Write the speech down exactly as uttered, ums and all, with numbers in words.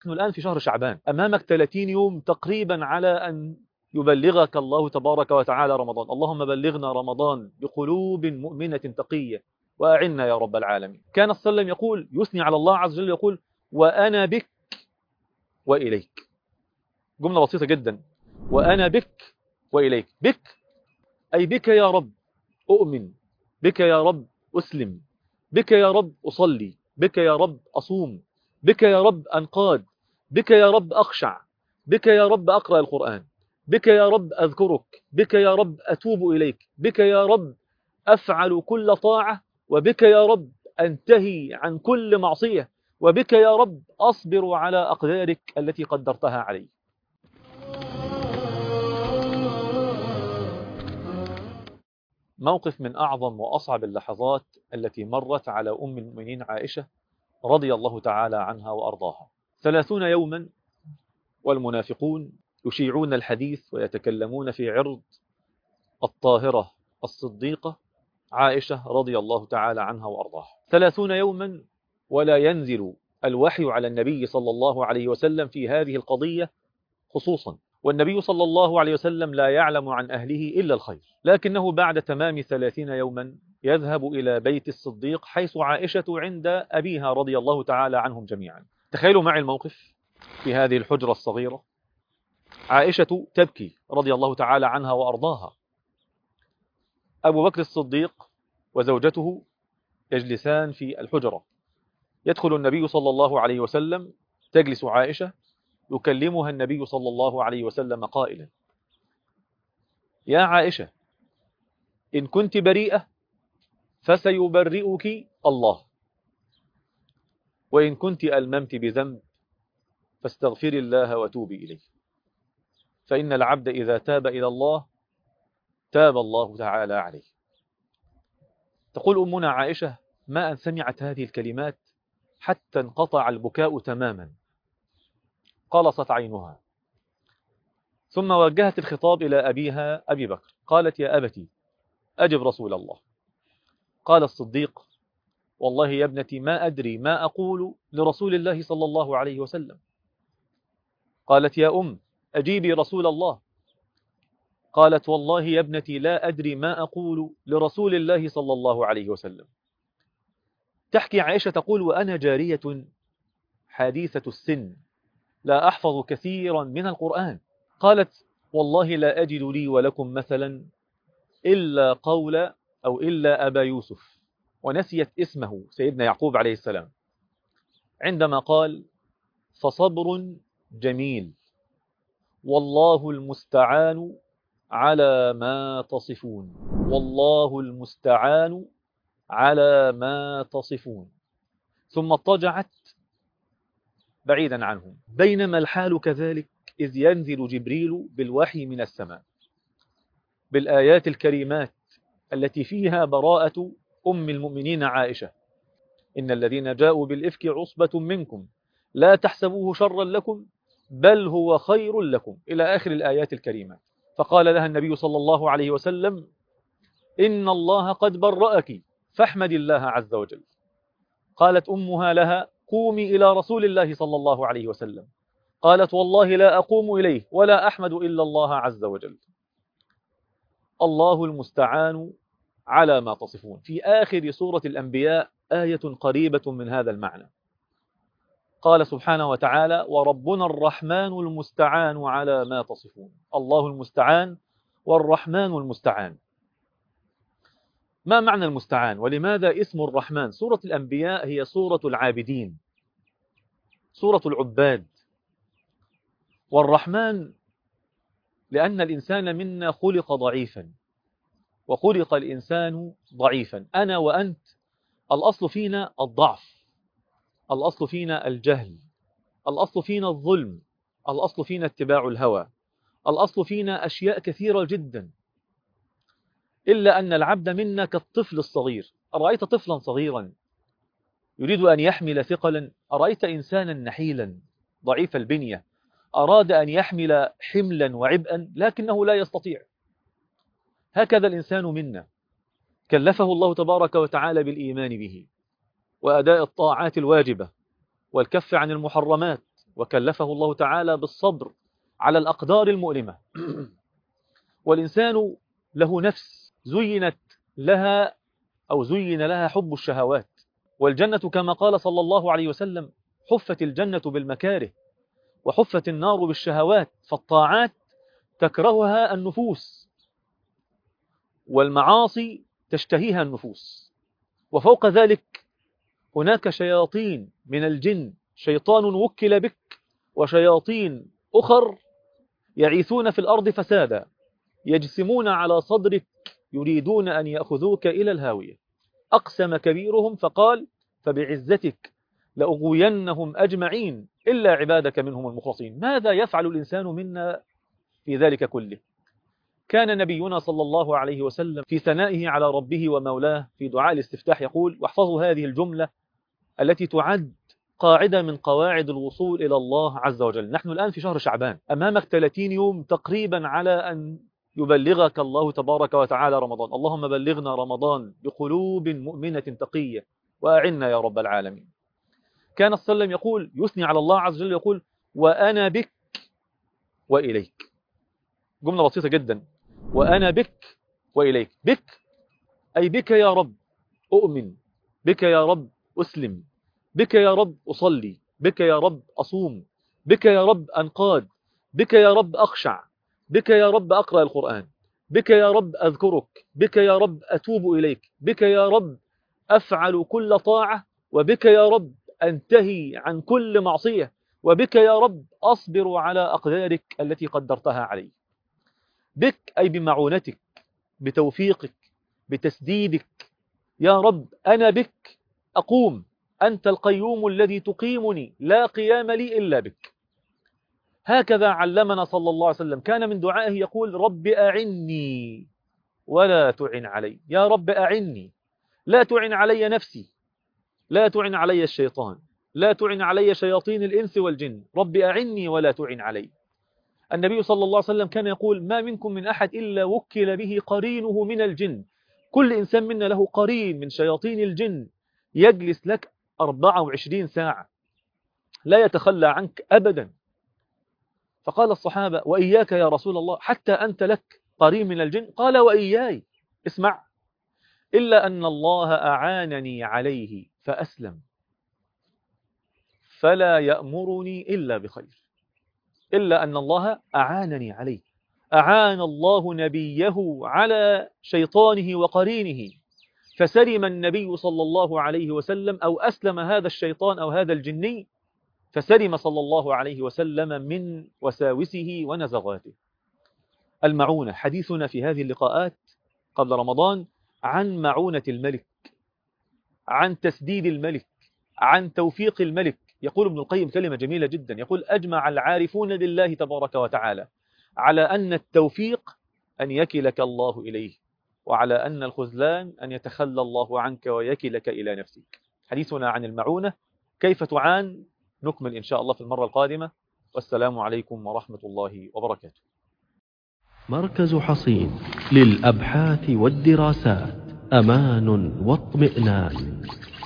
نحن الآن في شهر شعبان، أمامك ثلاثين يوم تقريبا على أن يبلغك الله تبارك وتعالى رمضان. اللهم بلغنا رمضان بقلوب مؤمنة تقية وأعنا يا رب العالمين. كان صلى الله عليه وسلم يقول، يثني على الله عز وجل، يقول وأنا بك وإليك. جملة بسيطة جدا، وأنا بك وإليك. بك أي بك يا رب أؤمن، بك يا رب أسلم، بك يا رب أصلي، بك يا رب أصوم، بك يا رب أنقاد، بك يا رب أخشع، بك يا رب أقرأ القرآن، بك يا رب أذكرك، بك يا رب أتوب إليك، بك يا رب أفعل كل طاعة، وبك يا رب أنتهي عن كل معصية، وبك يا رب أصبر على أقدارك التي قدرتها علي. موقف من أعظم وأصعب اللحظات التي مرت على أم المؤمنين عائشة رضي الله تعالى عنها وأرضاها. ثلاثون يوما والمنافقون يشيعون الحديث ويتكلمون في عرض الطاهرة الصديقة عائشة رضي الله تعالى عنها وأرضاها. ثلاثون يوما ولا ينزل الوحي على النبي صلى الله عليه وسلم في هذه القضية خصوصا، والنبي صلى الله عليه وسلم لا يعلم عن أهله إلا الخير، لكنه بعد تمام ثلاثين يوما يذهب إلى بيت الصديق حيث عائشة عند أبيها رضي الله تعالى عنهم جميعا. تخيلوا معي الموقف في هذه الحجرة الصغيرة، عائشة تبكي رضي الله تعالى عنها وأرضاها، أبو بكر الصديق وزوجته يجلسان في الحجرة، يدخل النبي صلى الله عليه وسلم، تجلس عائشة، يكلمها النبي صلى الله عليه وسلم قائلا يا عائشة إن كنت بريئة فسيبرئك الله، وإن كنت ألممت بذنب فاستغفري الله وتوبي إليه، فإن العبد إذا تاب إلى الله تاب الله تعالى عليه. تقول أمنا عائشة ما أن سمعت هذه الكلمات حتى انقطع البكاء تماما، قلصت عينها، ثم وجهت الخطاب إلى أبيها أبي بكر، قالت يا أبتي أجب رسول الله. قال الصديق والله يا ابنتي ما أدري ما أقول لرسول الله صلى الله عليه وسلم. قالت يا أم أجيبي رسول الله. قالت والله يا ابنتي لا أدري ما أقول لرسول الله صلى الله عليه وسلم. تحكي عائشة تقول وأنا جارية حديثة السن لا أحفظ كثيرا من القرآن. قالت والله لا أجد لي ولكم مثلا إلا قول أو إلا أبا يوسف، ونسيت اسمه سيدنا يعقوب عليه السلام، عندما قال فصبر جميل والله المستعان على ما تصفون، والله المستعان على ما تصفون، ثم اضطجعت بعيدا عنهم. بينما الحال كذلك إذ ينزل جبريل بالوحي من السماء بالآيات الكريمات التي فيها براءة أم المؤمنين عائشة، إن الذين جاءوا بالإفك عصبة منكم لا تحسبوه شرا لكم بل هو خير لكم، إلى آخر الآيات الكريمات. فقال لها النبي صلى الله عليه وسلم إن الله قد برأك فاحمد الله عز وجل. قالت أمها لها قومي إلى رسول الله صلى الله عليه وسلم. قالت والله لا أقوم إليه ولا أحمد إلا الله عز وجل. الله المستعان على ما تصفون. في آخر سورة الأنبياء آية قريبة من هذا المعنى، قال سبحانه وتعالى وربنا الرحمن المستعان على ما تصفون. الله المستعان والرحمن المستعان. ما معنى المستعان ولماذا اسم الرحمن؟ سورة الأنبياء هي سورة العابدين، سورة العباد. والرحمن لأن الإنسان منا خلق ضعيفا، وخلق الإنسان ضعيفا، أنا وأنت الأصل فينا الضعف، الأصل فينا الجهل، الأصل فينا الظلم، الأصل فينا اتباع الهوى، الأصل فينا أشياء كثيرة جدا، إلا أن العبد منا كالطفل الصغير. أرأيت طفلا صغيرا يريد أن يحمل ثقلا؟ أرأيت إنسانا نحيلا ضعيف البنية أراد أن يحمل حملا وعبئا لكنه لا يستطيع؟ هكذا الإنسان منا كلفه الله تبارك وتعالى بالإيمان به وأداء الطاعات الواجبة والكف عن المحرمات وكلفه الله تعالى بالصبر على الأقدار المؤلمة. والإنسان له نفس زينت لها أو زين لها حب الشهوات، والجنة كما قال صلى الله عليه وسلم حفت الجنة بالمكاره وحفت النار بالشهوات، فالطاعات تكرهها النفوس والمعاصي تشتهيها النفوس. وفوق ذلك هناك شياطين من الجن، شيطان وكل بك وشياطين أخر يعيثون في الأرض فسادا، يجسمون على صدرك يريدون أن يأخذوك إلى الهاوية. أقسم كبيرهم فقال فبعزتك لأغوينهم أجمعين إلا عبادك منهم المخلصين. ماذا يفعل الإنسان منا في ذلك كله؟ كان نبينا صلى الله عليه وسلم في ثنائه على ربه ومولاه في دعاء الاستفتاح يقول، واحفظوا هذه الجملة التي تعد قاعدة من قواعد الوصول إلى الله عز وجل. نحن الآن في شهر شعبان، أمامك ثلاثين يوم تقريبا على أن يبلغك الله تبارك وتعالى رمضان. اللهم بلغنا رمضان بقلوب مؤمنة تقية وأعنا يا رب العالمين. كان صلى الله عليه وسلم يقول، يثني على الله عز وجل، يقول وأنا بك وإليك. جملة بسيطة جدا، وأنا بك وإليك. بك أي بك يا رب أؤمن، بك يا رب أسلم، بك يا رب أصلي، بك يا رب أصوم، بك يا رب أنقاد، بك يا رب أخشع، بك يا رب أقرأ القرآن، بك يا رب أذكرك، بك يا رب أتوب إليك، بك يا رب أفعل كل طاعة، وبك يا رب أنتهي عن كل معصية، وبك يا رب أصبر على أقدارك التي قدرتها علي. بك أي بمعونتك، بتوفيقك، بتسديدك. يا رب أنا بك أقوم، أنت القيوم الذي تقيمني، لا قيام لي إلا بك. هكذا علمنا صلى الله عليه وسلم. كان من دعائه يقول رب أعني ولا تعن علي. يا رب أعني، لا تعن علي نفسي، لا تعن علي الشيطان، لا تعن علي شياطين الإنس والجن، رب أعني ولا تعن علي. النبي صلى الله عليه وسلم كان يقول ما منكم من أحد إلا وكل به قرينه من الجن. كل إنسان منا له قرين من شياطين الجن يجلس لك أربعة وعشرين ساعة لا يتخلى عنك أبدا. فقال الصحابة وإياك يا رسول الله حتى أنت لك قرين من الجن؟ قال وإياي. اسمع، إلا أن الله أعانني عليه فأسلم فلا يأمرني إلا بخير. إلا أن الله أعانني عليه، أعان الله نبيه على شيطانه وقرينه، فسلم النبي صلى الله عليه وسلم، أو أسلم هذا الشيطان أو هذا الجني، فسلم صلى الله عليه وسلم من وساوسه ونزغاته. المعونة، حديثنا في هذه اللقاءات قبل رمضان عن معونة الملك، عن تسديد الملك، عن توفيق الملك. يقول ابن القيم كلمة جميلة جدا، يقول أجمع العارفون بالله تبارك وتعالى على أن التوفيق أن يكلك الله إليه، وعلى أن الخذلان أن يتخلى الله عنك ويكلك إلى نفسك. حديثنا عن المعونة، كيف تعان، نكمل إن شاء الله في المرة القادمة. والسلام عليكم ورحمة الله وبركاته. مركز حصين للأبحاث والدراسات، أمان واطمئنان.